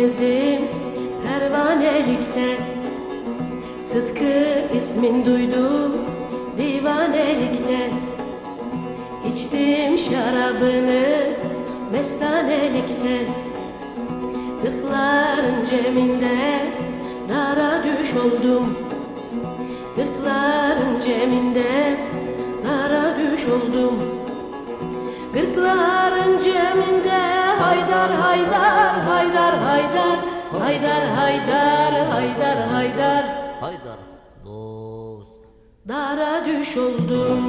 gezdim pervanelikte, Sıtkı ismin duydum divanelikte. İçtim şarabını mestanelikte, kırkların ceminde dara düş oldum. Kırkların ceminde dara düş oldum. Kırkların ceminde haydar haydar haydar haydar haydar haydar haydar haydar Haydar dost. dara düş oldum.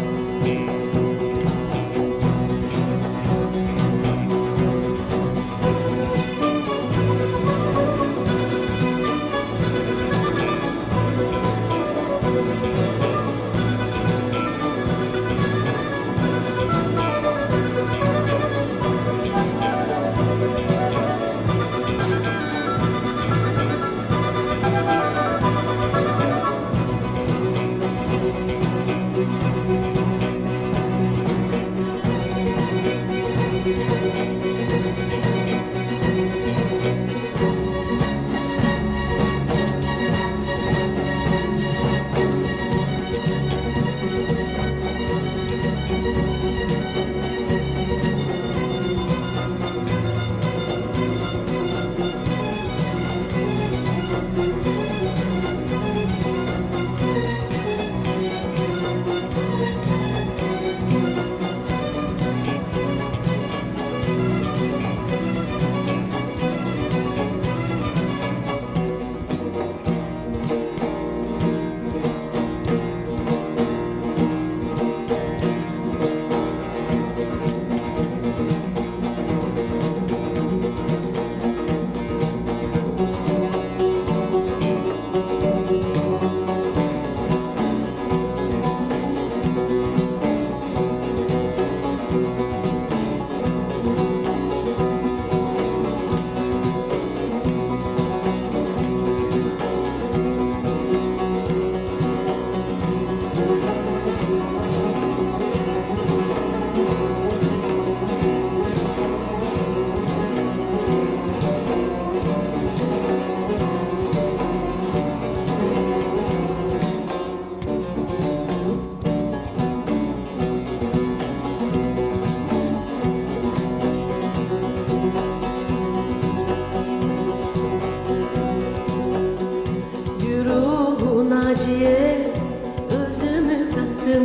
Özümü kattım,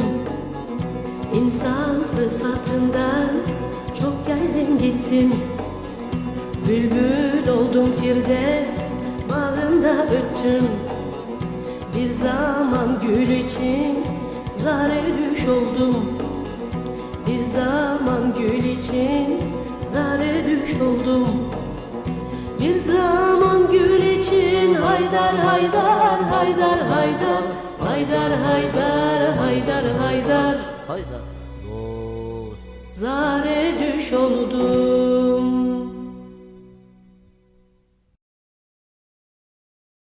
insan sıfatından çok geldim gittim. Bülbül oldum Firdevs bağında öttüm. Bir zaman gül için zare düş oldum. Bir zaman gül için zare düş oldum. Bir zaman gül için haydar haydar haydar haydar haydar haydar haydar haydar Haydar dost. zare düş oldum.